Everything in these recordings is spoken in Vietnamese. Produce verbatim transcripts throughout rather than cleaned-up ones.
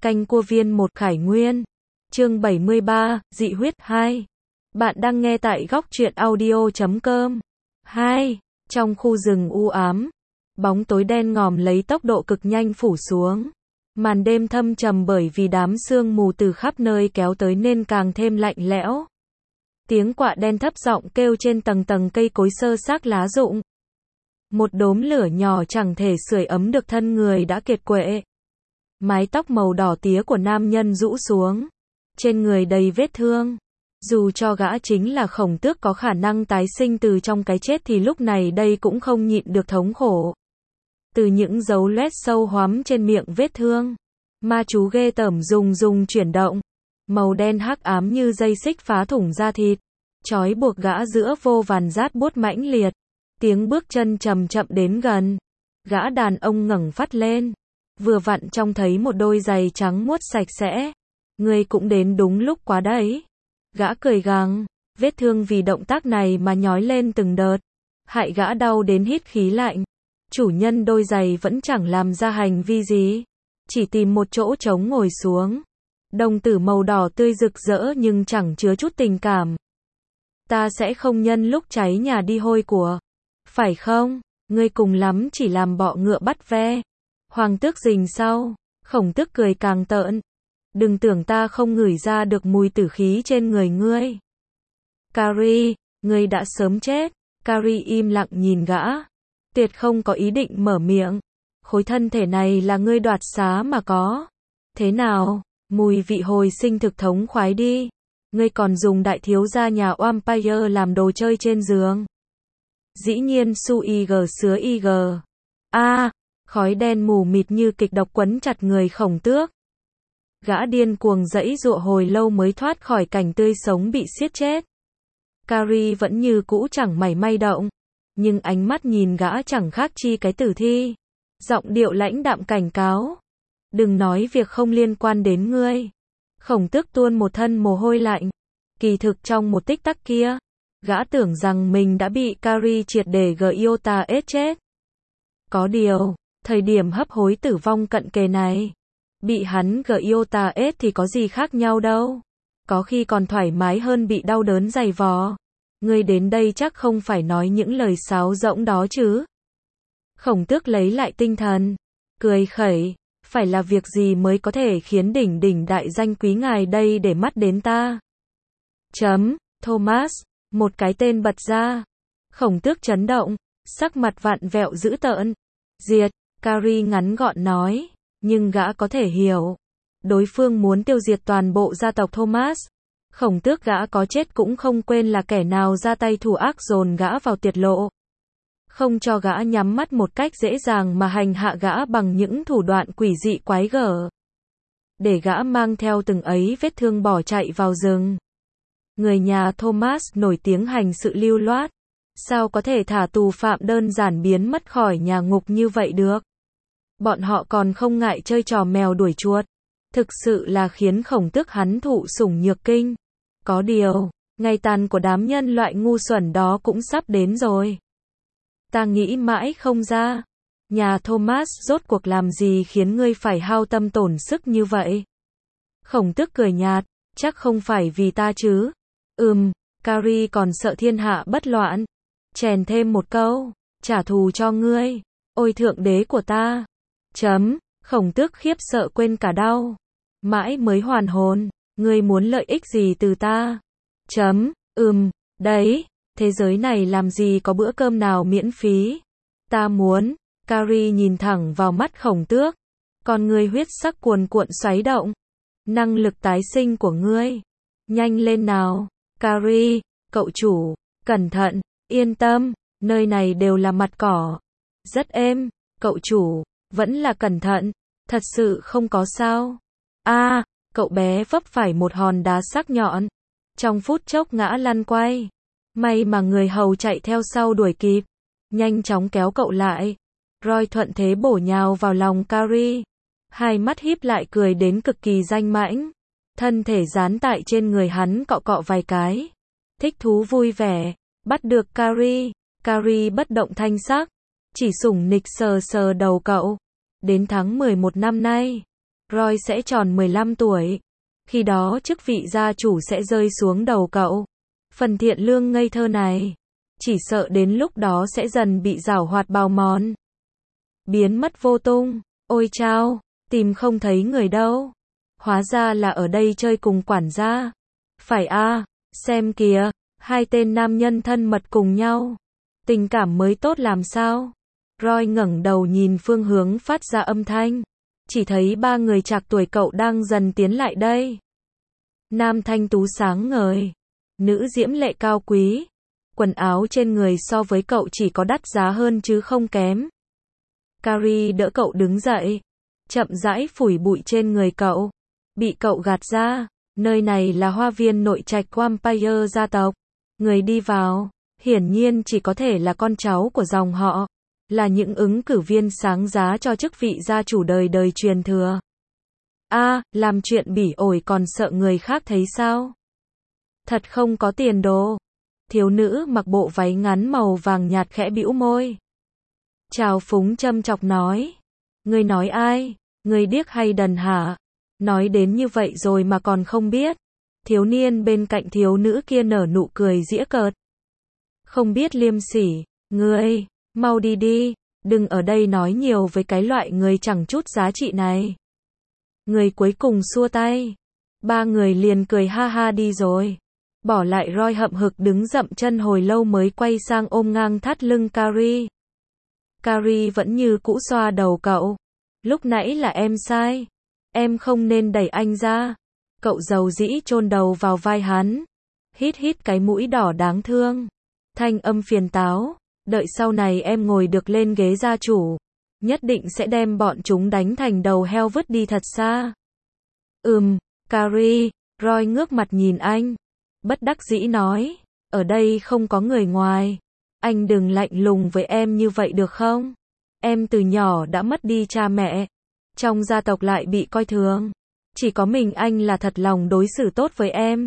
Canh cua viên một Khải Nguyên. Chương bảy mươi ba, dị huyết hai. Bạn đang nghe tại góc truyện audio chấm com. hai. Trong khu rừng u ám, bóng tối đen ngòm lấy tốc độ cực nhanh phủ xuống. Màn đêm thâm trầm bởi vì đám sương mù từ khắp nơi kéo tới nên càng thêm lạnh lẽo. Tiếng quạ đen thấp giọng kêu trên tầng tầng cây cối xơ xác lá rụng. Một đốm lửa nhỏ chẳng thể sưởi ấm được thân người đã kiệt quệ. Mái tóc màu đỏ tía của nam nhân rũ xuống. Trên người đầy vết thương. Dù cho gã chính là Khổng Tước có khả năng tái sinh từ trong cái chết thì lúc này đây cũng không nhịn được thống khổ. Từ những dấu loét sâu hoắm trên miệng vết thương, ma chú ghê tởm rùng rùng chuyển động. Màu đen hắc ám như dây xích phá thủng da thịt, trói buộc gã giữa vô vàn rát buốt mãnh liệt. Tiếng bước chân chậm chậm đến gần. Gã đàn ông ngẩng phát lên. Vừa vặn trông thấy một đôi giày trắng muốt sạch sẽ. Ngươi cũng đến đúng lúc quá đấy. Gã cười gằn, vết thương vì động tác này mà nhói lên từng đợt. Hại gã đau đến hít khí lạnh. Chủ nhân đôi giày vẫn chẳng làm ra hành vi gì. Chỉ tìm một chỗ trống ngồi xuống. Đồng tử màu đỏ tươi rực rỡ nhưng chẳng chứa chút tình cảm. Ta sẽ không nhân lúc cháy nhà đi hôi của. Phải không? Ngươi cùng lắm chỉ làm bọ ngựa bắt ve. Hoàng Tước rình sau. Khổng Tước cười càng tợn. Đừng tưởng ta không ngửi ra được mùi tử khí trên người ngươi. Carrie, ngươi đã sớm chết. Carrie im lặng nhìn gã. Tuyệt không có ý định mở miệng. Khối thân thể này là ngươi đoạt xá mà có. Thế nào? Mùi vị hồi sinh thực thống khoái đi. Ngươi còn dùng đại thiếu gia nhà Vampire làm đồ chơi trên giường. Dĩ nhiên su ig sứa ig. A, à, khói đen mù mịt như kịch độc quấn chặt người Khổng Tước. Gã điên cuồng giãy giụa hồi lâu mới thoát khỏi cảnh tươi sống bị siết chết. Carrie vẫn như cũ chẳng mảy may động, nhưng ánh mắt nhìn gã chẳng khác chi cái tử thi. Giọng điệu lãnh đạm cảnh cáo. Đừng nói việc không liên quan đến ngươi. Khổng Tước tuôn một thân mồ hôi lạnh. Kỳ thực trong một tích tắc kia, gã tưởng rằng mình đã bị Carrie triệt để giota ết chết. Có điều, thời điểm hấp hối tử vong cận kề này, bị hắn giota ết thì có gì khác nhau đâu. Có khi còn thoải mái hơn bị đau đớn dày vò. Ngươi đến đây chắc không phải nói những lời sáo rỗng đó chứ. Khổng Tước lấy lại tinh thần, cười khẩy. Phải là việc gì mới có thể khiến đỉnh đỉnh đại danh quý ngài đây để mắt đến ta? Chấm, Thomas, một cái tên bật ra. Khổng Tước chấn động, sắc mặt vặn vẹo dữ tợn. Diệt, Carrie ngắn gọn nói, nhưng gã có thể hiểu. Đối phương muốn tiêu diệt toàn bộ gia tộc Thomas. Khổng Tước gã có chết cũng không quên là kẻ nào ra tay thủ ác dồn gã vào tuyệt lộ. Không cho gã nhắm mắt một cách dễ dàng mà hành hạ gã bằng những thủ đoạn quỷ dị quái gở. Để gã mang theo từng ấy vết thương bỏ chạy vào rừng. Người nhà Thomas nổi tiếng hành sự lưu loát. Sao có thể thả tù phạm đơn giản biến mất khỏi nhà ngục như vậy được? Bọn họ còn không ngại chơi trò mèo đuổi chuột. Thực sự là khiến Khổng Tước hắn thụ sủng nhược kinh. Có điều, ngày tàn của đám nhân loại ngu xuẩn đó cũng sắp đến rồi. Ta nghĩ mãi không ra. Nhà Thomas rốt cuộc làm gì khiến ngươi phải hao tâm tổn sức như vậy? Khổng Tước cười nhạt, chắc không phải vì ta chứ. Ừm, Carrie còn sợ thiên hạ bất loạn. Chèn thêm một câu, trả thù cho ngươi. Ôi thượng đế của ta. Chấm, Khổng Tước khiếp sợ quên cả đau. Mãi mới hoàn hồn, ngươi muốn lợi ích gì từ ta? Chấm, ừm, đấy. Thế giới này làm gì có bữa cơm nào miễn phí. Ta muốn. Carrie nhìn thẳng vào mắt Khổng Tước. Con ngươi huyết sắc cuồn cuộn xoáy động. Năng lực tái sinh của ngươi. Nhanh lên nào. Carrie, cậu chủ. Cẩn thận, yên tâm. Nơi này đều là mặt cỏ. Rất êm. Cậu chủ, vẫn là cẩn thận. Thật sự không có sao. A, à, cậu bé vấp phải một hòn đá sắc nhọn. Trong phút chốc ngã lăn quay. May mà người hầu chạy theo sau đuổi kịp. Nhanh chóng kéo cậu lại. Roy thuận thế bổ nhào vào lòng Carrie. Hai mắt híp lại cười đến cực kỳ danh mãnh. Thân thể dán tại trên người hắn cọ cọ vài cái. Thích thú vui vẻ. Bắt được Carrie. Carrie bất động thanh sắc. Chỉ sủng nịch sờ sờ đầu cậu. Đến tháng mười một năm nay, Roy sẽ tròn mười lăm tuổi. Khi đó chức vị gia chủ sẽ rơi xuống đầu cậu. Phần thiện lương ngây thơ này, chỉ sợ đến lúc đó sẽ dần bị giảo hoạt bào mòn. Biến mất vô tung. Ôi chao, tìm không thấy người đâu. Hóa ra là ở đây chơi cùng quản gia. Phải a, xem kìa, hai tên nam nhân thân mật cùng nhau. Tình cảm mới tốt làm sao? Roy ngẩng đầu nhìn phương hướng phát ra âm thanh. Chỉ thấy ba người trạc tuổi cậu đang dần tiến lại đây. Nam thanh tú sáng ngời. Nữ diễm lệ cao quý. Quần áo trên người so với cậu chỉ có đắt giá hơn chứ không kém. Carrie đỡ cậu đứng dậy. Chậm rãi phủi bụi trên người cậu. Bị cậu gạt ra. Nơi này là hoa viên nội trạch Vampire gia tộc. Người đi vào, hiển nhiên chỉ có thể là con cháu của dòng họ. Là những ứng cử viên sáng giá cho chức vị gia chủ đời đời truyền thừa. A, à, làm chuyện bỉ ổi còn sợ người khác thấy sao? Thật không có tiền đồ. Thiếu nữ mặc bộ váy ngắn màu vàng nhạt khẽ bĩu môi. Trào phúng châm chọc nói. Ngươi nói ai? Ngươi điếc hay đần hả? Nói đến như vậy rồi mà còn không biết. Thiếu niên bên cạnh thiếu nữ kia nở nụ cười giễu cợt. Không biết liêm sỉ. Ngươi, mau đi đi. Đừng ở đây nói nhiều với cái loại người chẳng chút giá trị này. Người cuối cùng xua tay. Ba người liền cười ha ha đi rồi. Bỏ lại Roy hậm hực đứng dậm chân hồi lâu mới quay sang ôm ngang thắt lưng Carrie. Carrie vẫn như cũ xoa đầu cậu. Lúc nãy là em sai. Em không nên đẩy anh ra. Cậu dầu dĩ chôn đầu vào vai hắn. Hít hít cái mũi đỏ đáng thương. Thanh âm phiền táo. Đợi sau này em ngồi được lên ghế gia chủ. Nhất định sẽ đem bọn chúng đánh thành đầu heo vứt đi thật xa. Ừm, Carrie. Roy ngước mặt nhìn anh. Bất đắc dĩ nói. Ở đây không có người ngoài. Anh đừng lạnh lùng với em như vậy được không? Em từ nhỏ đã mất đi cha mẹ. Trong gia tộc lại bị coi thường. Chỉ có mình anh là thật lòng đối xử tốt với em.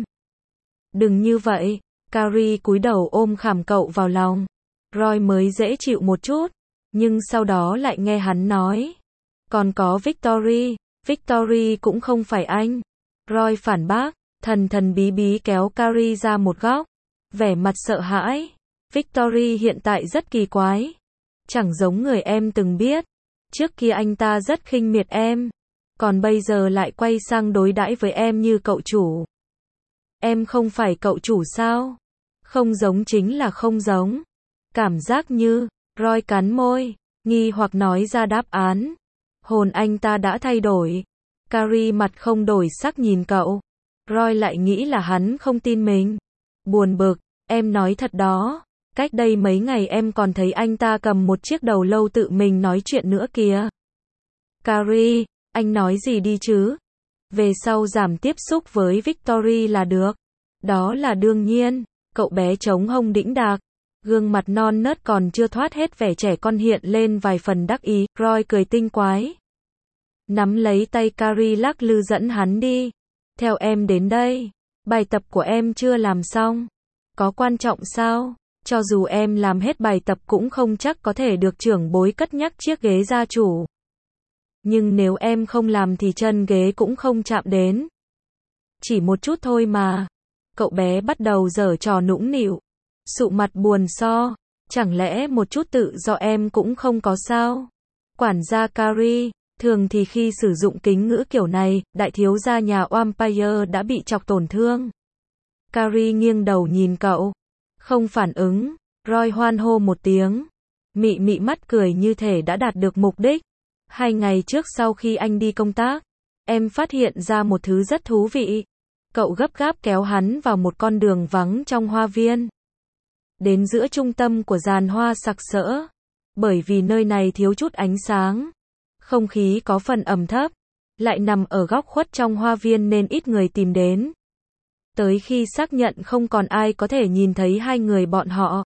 Đừng như vậy. Carrie cúi đầu ôm khảm cậu vào lòng. Roy mới dễ chịu một chút. Nhưng sau đó lại nghe hắn nói. Còn có Victory. Victory cũng không phải anh. Roy phản bác. Thần thần bí bí kéo Carrie ra một góc. Vẻ mặt sợ hãi. Victory hiện tại rất kỳ quái. Chẳng giống người em từng biết. Trước kia anh ta rất khinh miệt em. Còn bây giờ lại quay sang đối đãi với em như cậu chủ. Em không phải cậu chủ sao? Không giống chính là không giống. Cảm giác như, Roy cắn môi, nghi hoặc nói ra đáp án. Hồn anh ta đã thay đổi. Carrie mặt không đổi sắc nhìn cậu. Roy lại nghĩ là hắn không tin mình. Buồn bực, em nói thật đó. Cách đây mấy ngày em còn thấy anh ta cầm một chiếc đầu lâu tự mình nói chuyện nữa kìa. Carrie, anh nói gì đi chứ? Về sau giảm tiếp xúc với Victory là được. Đó là đương nhiên. Cậu bé trống hông đĩnh đạc. Gương mặt non nớt còn chưa thoát hết vẻ trẻ con hiện lên vài phần đắc ý. Roy cười tinh quái. Nắm lấy tay Carrie lắc lư dẫn hắn đi. Theo em đến đây. Bài tập của em chưa làm xong. Có quan trọng sao? Cho dù em làm hết bài tập cũng không chắc có thể được trưởng bối cất nhắc chiếc ghế gia chủ. Nhưng nếu em không làm thì chân ghế cũng không chạm đến. Chỉ một chút thôi mà. Cậu bé bắt đầu giở trò nũng nịu. Sụ mặt buồn so. Chẳng lẽ một chút tự do em cũng không có sao? Quản gia Carrie. Thường thì khi sử dụng kính ngữ kiểu này, đại thiếu gia nhà Vampire đã bị chọc tổn thương. Carrie nghiêng đầu nhìn cậu. Không phản ứng. Roy hoan hô một tiếng. Mị mị mắt cười như thể đã đạt được mục đích. Hai ngày trước sau khi anh đi công tác, em phát hiện ra một thứ rất thú vị. Cậu gấp gáp kéo hắn vào một con đường vắng trong hoa viên. Đến giữa trung tâm của giàn hoa sặc sỡ. Bởi vì nơi này thiếu chút ánh sáng. Không khí có phần ẩm thấp. Lại nằm ở góc khuất trong hoa viên nên ít người tìm đến. Tới khi xác nhận không còn ai có thể nhìn thấy hai người bọn họ.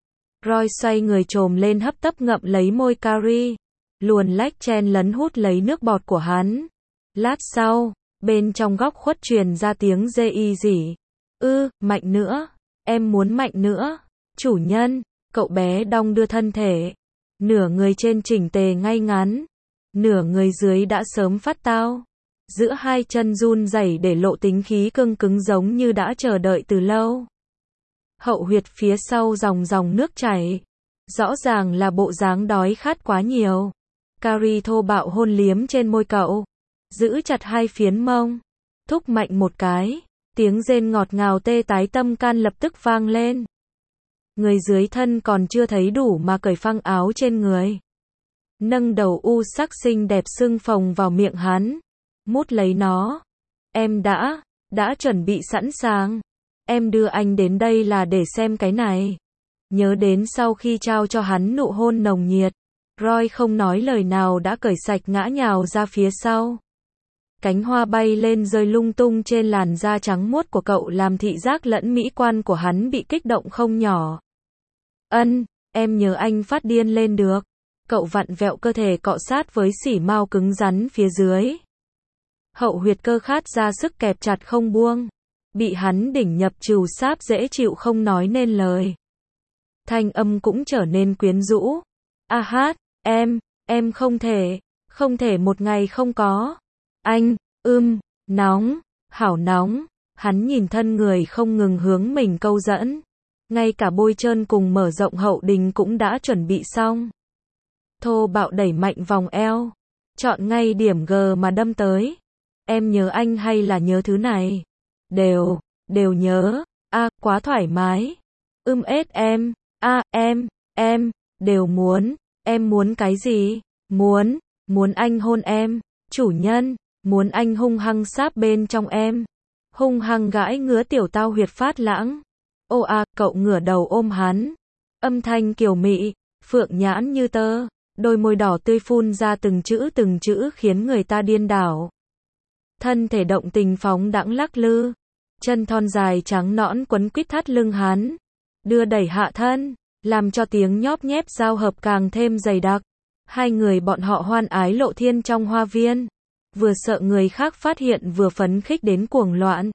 Roy xoay người chồm lên hấp tấp ngậm lấy môi Carrie. Luồn lách chen lấn hút lấy nước bọt của hắn. Lát sau, bên trong góc khuất truyền ra tiếng dê y rỉ. Ư, mạnh nữa. Em muốn mạnh nữa. Chủ nhân, cậu bé đong đưa thân thể. Nửa người trên chỉnh tề ngay ngắn. Nửa người dưới đã sớm phát tao. giữa hai chân run rẩy để lộ tính khí cương cứng giống như đã chờ đợi từ lâu. Hậu huyệt phía sau dòng dòng nước chảy. Rõ ràng là bộ dáng đói khát quá nhiều. Carrie thô bạo hôn liếm trên môi cậu. Giữ chặt hai phiến mông. Thúc mạnh một cái. Tiếng rên ngọt ngào tê tái tâm can lập tức vang lên. Người dưới thân còn chưa thấy đủ mà cởi phăng áo trên người. Nâng đầu u sắc xinh đẹp sưng phồng vào miệng hắn. Mút lấy nó. Em đã, đã chuẩn bị sẵn sàng. Em đưa anh đến đây là để xem cái này. Nhớ đến sau khi trao cho hắn nụ hôn nồng nhiệt. Roy không nói lời nào đã cởi sạch ngã nhào ra phía sau. Cánh hoa bay lên rơi lung tung trên làn da trắng muốt của cậu làm thị giác lẫn mỹ quan của hắn bị kích động không nhỏ. Ân, em nhớ anh phát điên lên được. Cậu vặn vẹo cơ thể cọ sát với xỉ mao cứng rắn phía dưới. Hậu huyệt cơ khát ra sức kẹp chặt không buông. Bị hắn đỉnh nhập trừu sáp dễ chịu không nói nên lời. Thanh âm cũng trở nên quyến rũ. A hát, em, em không thể, không thể một ngày không có. Anh, ưm, nóng, hảo nóng. Hắn nhìn thân người không ngừng hướng mình câu dẫn. Ngay cả bôi trơn cùng mở rộng hậu đình cũng đã chuẩn bị xong. Thô bạo đẩy mạnh vòng eo. Chọn ngay điểm G mà đâm tới. Em nhớ anh hay là nhớ thứ này? Đều, đều nhớ. A, quá thoải mái. Ưm ết em. A, em, em, đều muốn. Em muốn cái gì? Muốn, muốn anh hôn em. Chủ nhân, muốn anh hung hăng sáp bên trong em. Hung hăng gãi ngứa tiểu tao huyệt phát lãng. Ô a, cậu ngửa đầu ôm hắn. Âm thanh kiều mị, phượng nhãn như tơ. Đôi môi đỏ tươi phun ra từng chữ từng chữ khiến người ta điên đảo. Thân thể động tình phóng đãng lắc lư. Chân thon dài trắng nõn quấn quýt thắt lưng hắn. Đưa đẩy hạ thân, làm cho tiếng nhóp nhép giao hợp càng thêm dày đặc. Hai người bọn họ hoan ái lộ thiên trong hoa viên. Vừa sợ người khác phát hiện vừa phấn khích đến cuồng loạn.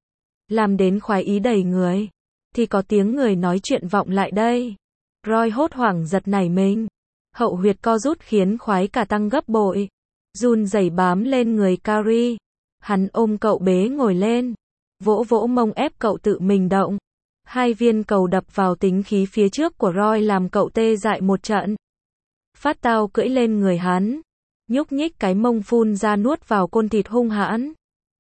Làm đến khoái ý đầy người. Thì có tiếng người nói chuyện vọng lại đây. Roy hốt hoảng giật nảy mình. Hậu huyệt co rút khiến khoái cả tăng gấp bội. Run rẩy bám lên người Carrie. Hắn ôm cậu bế ngồi lên. Vỗ vỗ mông ép cậu tự mình động. Hai viên cầu đập vào tính khí phía trước của Roy làm cậu tê dại một trận. Phát tao cưỡi lên người hắn. Nhúc nhích cái mông phun ra nuốt vào côn thịt hung hãn.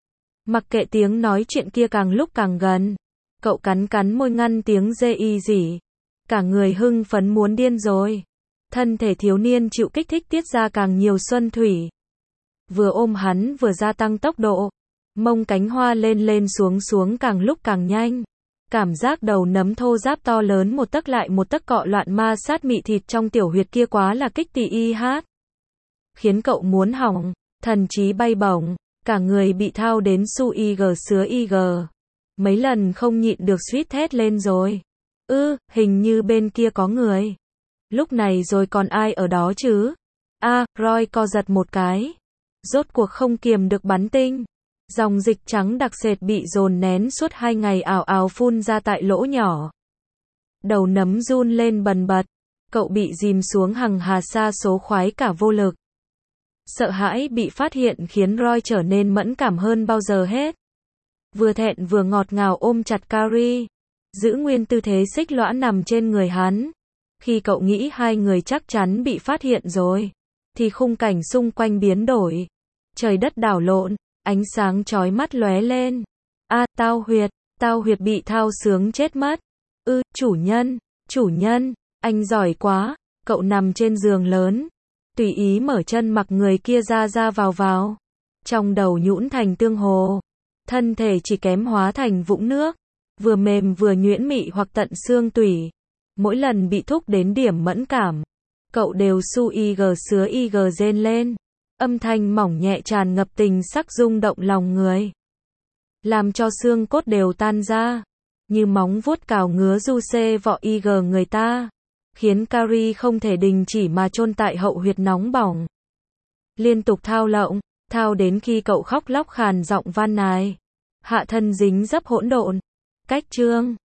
Mặc kệ tiếng nói chuyện kia càng lúc càng gần. Cậu cắn cắn môi ngăn tiếng dê y rỉ. Cả người hưng phấn muốn điên rồi. Thân thể thiếu niên chịu kích thích tiết ra càng nhiều xuân thủy. Vừa ôm hắn vừa gia tăng tốc độ. Mông cánh hoa lên lên xuống xuống càng lúc càng nhanh. Cảm giác đầu nấm thô ráp to lớn một tấc lại một tấc cọ loạn ma sát mị thịt trong tiểu huyệt kia quá là kích tỉ y hát. Khiến cậu muốn hỏng, thần trí bay bổng, cả người bị thao đến su y gờ sứa y gờ. Mấy lần không nhịn được suýt thét lên rồi. Ư, hình như bên kia có người. Lúc này rồi còn ai ở đó chứ? A, à, Roy co giật một cái. Rốt cuộc không kiềm được bắn tinh. Dòng dịch trắng đặc sệt bị dồn nén suốt hai ngày ảo ảo phun ra tại lỗ nhỏ. Đầu nấm run lên bần bật. Cậu bị dìm xuống hằng hà sa số khoái cả vô lực. Sợ hãi bị phát hiện khiến Roy trở nên mẫn cảm hơn bao giờ hết. Vừa thẹn vừa ngọt ngào ôm chặt Carrie. Giữ nguyên tư thế xích lõa nằm trên người hắn. Khi cậu nghĩ hai người chắc chắn bị phát hiện rồi. Thì khung cảnh xung quanh biến đổi. Trời đất đảo lộn. Ánh sáng chói mắt lóe lên. A, à, tao huyệt, tao huyệt bị thao sướng chết mất. Ư, chủ nhân, chủ nhân, anh giỏi quá. Cậu nằm trên giường lớn. Tùy ý mở chân mặc người kia ra ra vào vào. Trong đầu nhũn thành tương hồ. Thân thể chỉ kém hóa thành vũng nước. Vừa mềm vừa nhuyễn mị hoặc tận xương tủy. Mỗi lần bị thúc đến điểm mẫn cảm. Cậu đều su y gờ sứa y gờ rên lên. Âm thanh mỏng nhẹ tràn ngập tình sắc rung động lòng người. Làm cho xương cốt đều tan ra. Như móng vuốt cào ngứa du xê vọ y gờ người ta. Khiến Carrie không thể đình chỉ mà chôn tại hậu huyệt nóng bỏng. Liên tục thao lộng, thao đến khi cậu khóc lóc khàn giọng van nài. Hạ thân dính dấp hỗn độn. Cách chương